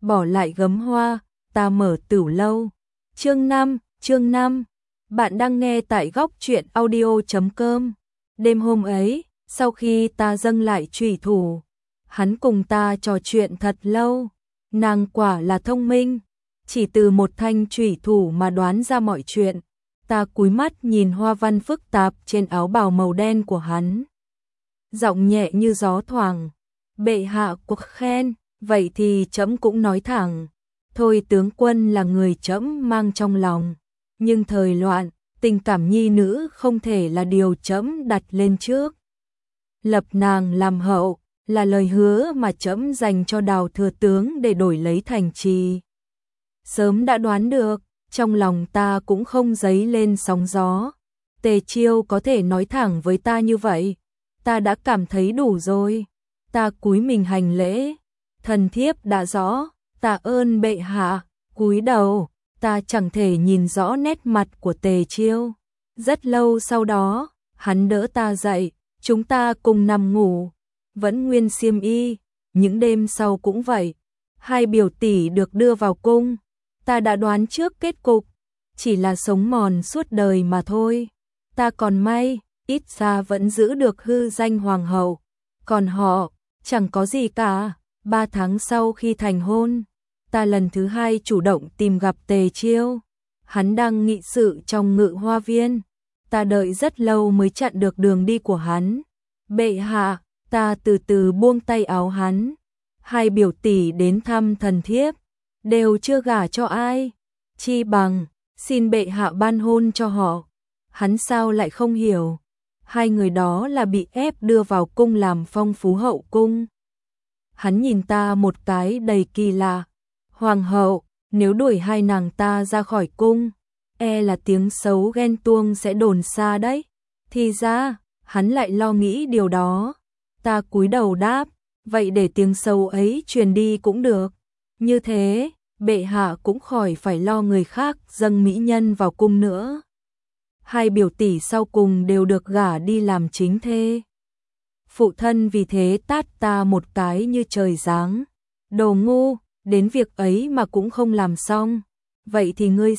bỏ lại gấm hoa, ta mở tửu lâu. Chương 5, bạn đang nghe tại góc truyện audio.com. Đêm hôm ấy, sau khi ta dâng lại chủy thủ, hắn cùng ta trò chuyện thật lâu. Nàng quả là thông minh, chỉ từ một thanh chủy thủ mà đoán ra mọi chuyện. Ta cúi mắt nhìn hoa văn phức tạp trên áo bào màu đen của hắn. Giọng nhẹ như gió thoảng. Bệ hạ quốc khen, vậy thì trẫm cũng nói thẳng. Thôi tướng quân là người trẫm mang trong lòng. Nhưng thời loạn, tình cảm nhi nữ không thể là điều trẫm đặt lên trước. Lập nàng làm hậu, là lời hứa mà trẫm dành cho Đào thừa tướng để đổi lấy thành trì. Sớm đã đoán được, trong lòng ta cũng không dấy lên sóng gió. Tề Chiêu có thể nói thẳng với ta như vậy, ta đã cảm thấy đủ rồi. Ta cúi mình hành lễ, thần thiếp đã rõ, tạ ơn bệ hạ. Cúi đầu, ta chẳng thể nhìn rõ nét mặt của Tề Chiêu. Rất lâu sau đó, hắn đỡ ta dậy, chúng ta cùng nằm ngủ. Vẫn nguyên xiêm y, những đêm sau cũng vậy. Hai biểu tỷ được đưa vào cung, ta đã đoán trước kết cục, chỉ là sống mòn suốt đời mà thôi. Ta còn may, ít ra vẫn giữ được hư danh hoàng hậu, còn họ, chẳng có gì cả. 3 tháng sau khi thành hôn, ta lần thứ hai chủ động tìm gặp Tề Chiêu. Hắn đang nghị sự trong Ngự Hoa Viên, ta đợi rất lâu mới chặn được đường đi của hắn. Bệ hạ, ta từ từ buông tay áo hắn. Hai biểu tỷ đến thăm thần thiếp, đều chưa gả cho ai, chi bằng xin bệ hạ ban hôn cho họ. Hắn sao lại không hiểu, hai người đó là bị ép đưa vào cung làm phong phú hậu cung. Hắn nhìn ta một cái đầy kỳ lạ. Hoàng hậu, nếu đuổi hai nàng ta ra khỏi cung, e là tiếng xấu ghen tuông sẽ đồn xa đấy. Thì ra, hắn lại lo nghĩ điều đó. Ta cúi đầu đáp, vậy để tiếng xấu ấy truyền đi cũng được. Như thế, bệ hạ cũng khỏi phải lo người khác dâng mỹ nhân vào cung nữa. Hai biểu tỷ sau cùng đều được gả đi làm chính thê. Phụ thân vì thế tát ta một cái như trời giáng. Đồ ngu, đến việc ấy mà cũng không làm xong. Vậy thì ngươi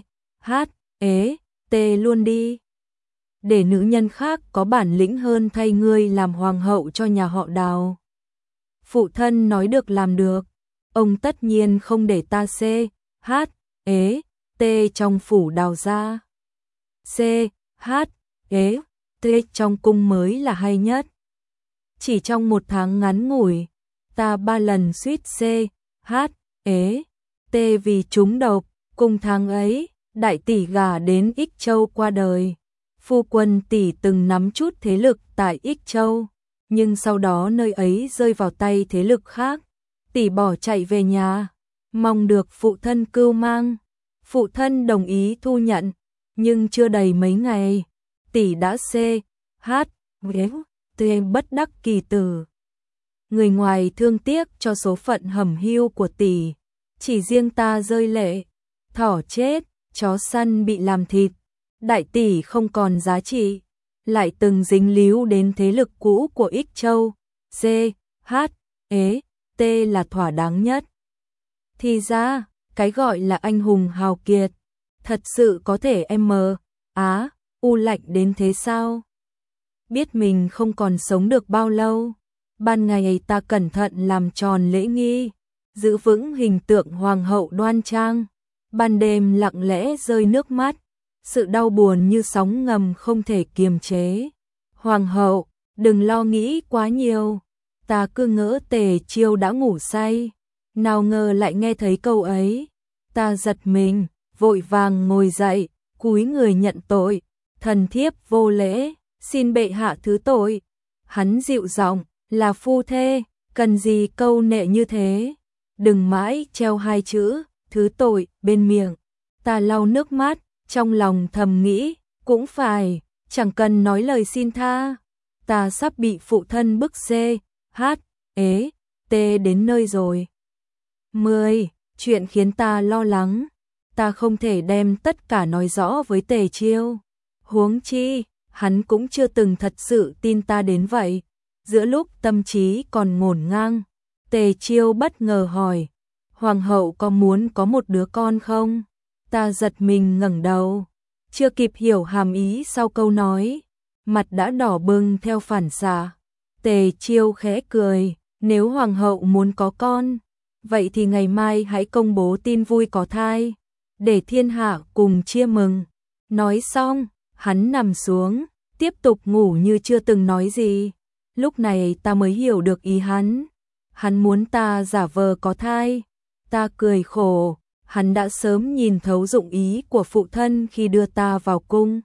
tê luôn đi. Để nữ nhân khác có bản lĩnh hơn thay ngươi làm hoàng hậu cho nhà họ Đào. Phụ thân nói được làm được. Ông tất nhiên không để ta tê trong phủ Đào ra. Tê trong cung mới là hay nhất. Chỉ trong 1 tháng ngắn ngủi, ta 3 lần suýt tê vì trúng độc. Cùng tháng ấy, đại tỷ gả đến Ích Châu qua đời. Phu quân tỷ từng nắm chút thế lực tại Ích Châu, nhưng sau đó nơi ấy rơi vào tay thế lực khác. Tỷ bỏ chạy về nhà, mong được phụ thân cưu mang. Phụ thân đồng ý thu nhận, nhưng chưa đầy mấy ngày, tỷ đã bất đắc kỳ tử. Người ngoài thương tiếc cho số phận hẩm hiu của tỷ, chỉ riêng ta rơi lệ. Thỏ chết, chó săn bị làm thịt, đại tỷ không còn giá trị, lại từng dính líu đến thế lực cũ của Ích Châu. Tê là thỏa đáng nhất. Thì ra, cái gọi là anh hùng hào kiệt, thật sự có thể lạnh đến thế sao? Biết mình không còn sống được bao lâu, ban ngày ta cẩn thận làm tròn lễ nghi, giữ vững hình tượng hoàng hậu đoan trang. Ban đêm lặng lẽ rơi nước mắt, sự đau buồn như sóng ngầm không thể kiềm chế. Hoàng hậu, đừng lo nghĩ quá nhiều. Ta cứ ngỡ Tề Chiêu đã ngủ say, nào ngờ lại nghe thấy câu ấy. Ta giật mình, vội vàng ngồi dậy, cúi người nhận tội. Thần thiếp vô lễ, xin bệ hạ thứ tội. Hắn dịu giọng, là phu thê, cần gì câu nệ như thế. Đừng mãi treo 2 chữ thứ tội bên miệng. Ta lau nước mắt, trong lòng thầm nghĩ, cũng phải, chẳng cần nói lời xin tha. Ta sắp bị phụ thân bức tê đến nơi rồi. 10. Chuyện khiến ta lo lắng. Ta không thể đem tất cả nói rõ với Tề Chiêu. Huống chi, hắn cũng chưa từng thật sự tin ta đến vậy. Giữa lúc tâm trí còn ngổn ngang, Tề Chiêu bất ngờ hỏi, Hoàng hậu có muốn có một đứa con không? Ta giật mình ngẩng đầu, chưa kịp hiểu hàm ý sau câu nói, mặt đã đỏ bừng theo phản xạ. Tề Chiêu khẽ cười, nếu hoàng hậu muốn có con, vậy thì ngày mai hãy công bố tin vui có thai, để thiên hạ cùng chia mừng. Nói xong, hắn nằm xuống, tiếp tục ngủ như chưa từng nói gì. Lúc này ta mới hiểu được ý hắn. Hắn muốn ta giả vờ có thai. Ta cười khổ, hắn đã sớm nhìn thấu dụng ý của phụ thân khi đưa ta vào cung.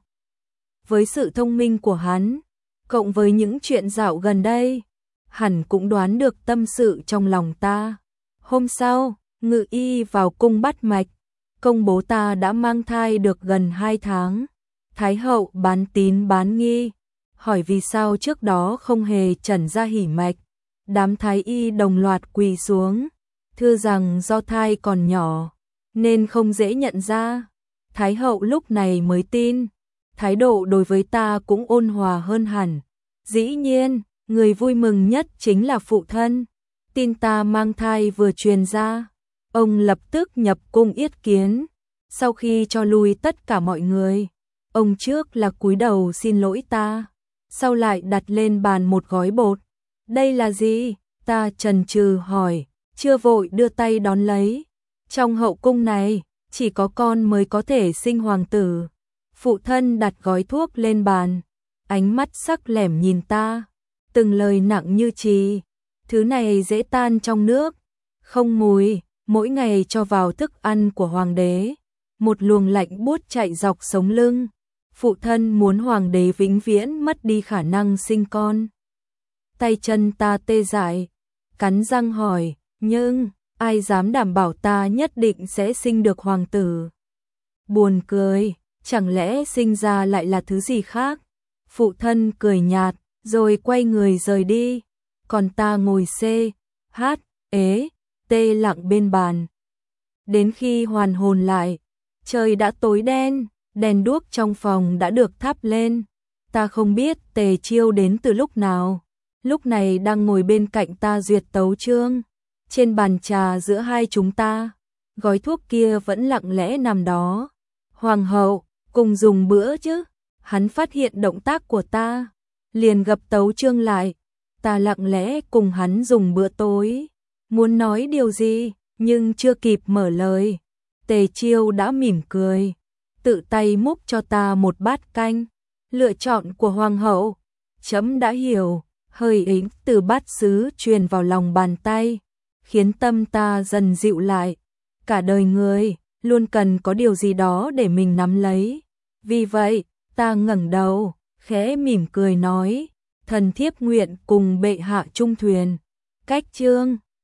Với sự thông minh của hắn, cộng với những chuyện dạo gần đây, hẳn cũng đoán được tâm sự trong lòng ta. Hôm sau, Ngự y vào cung bắt mạch, công bố ta đã mang thai được gần 2 tháng. Thái hậu bán tín bán nghi, hỏi vì sao trước đó không hề trần ra hỉ mạch. Đám thái y đồng loạt quỳ xuống, thưa rằng do thai còn nhỏ, nên không dễ nhận ra. Thái hậu lúc này mới tin, thái độ đối với ta cũng ôn hòa hơn hẳn. Dĩ nhiên, người vui mừng nhất chính là phụ thân. Tin ta mang thai vừa truyền ra, ông lập tức nhập cung yết kiến. Sau khi cho lui tất cả mọi người, ông trước là cúi đầu xin lỗi ta, sau lại đặt lên bàn một gói bột. Đây là gì? Ta chần chừ hỏi, chưa vội đưa tay đón lấy. Trong hậu cung này, chỉ có con mới có thể sinh hoàng tử. Phụ thân đặt gói thuốc lên bàn, ánh mắt sắc lẻm nhìn ta, từng lời nặng như chì. Thứ này dễ tan trong nước, không mùi, mỗi ngày cho vào thức ăn của hoàng đế. Một luồng lạnh buốt chạy dọc sống lưng. Phụ thân muốn hoàng đế vĩnh viễn mất đi khả năng sinh con. Tay chân ta tê dại, cắn răng hỏi, nhưng ai dám đảm bảo ta nhất định sẽ sinh được hoàng tử? Buồn cười, chẳng lẽ sinh ra lại là thứ gì khác? Phụ thân cười nhạt, rồi quay người rời đi. Còn ta ngồi tê lặng bên bàn. Đến khi hoàn hồn lại, trời đã tối đen, đèn đuốc trong phòng đã được thắp lên. Ta không biết Tề Chiêu đến từ lúc nào, lúc này đang ngồi bên cạnh ta duyệt tấu chương. Trên bàn trà giữa hai chúng ta, gói thuốc kia vẫn lặng lẽ nằm đó. Hoàng hậu, cùng dùng bữa chứ? Hắn phát hiện động tác của ta, liền gập tấu chương lại. Ta lặng lẽ cùng hắn dùng bữa tối, muốn nói điều gì, nhưng chưa kịp mở lời, Tề Chiêu đã mỉm cười, tự tay múc cho ta một bát canh. Lựa chọn của hoàng hậu, chấm đã hiểu. Hơi ấm từ bát sứ truyền vào lòng bàn tay, khiến tâm ta dần dịu lại. Cả đời người luôn cần có điều gì đó để mình nắm lấy. Vì vậy, ta ngẩng đầu, khẽ mỉm cười nói, thần thiếp nguyện cùng bệ hạ chung thuyền. Cách chương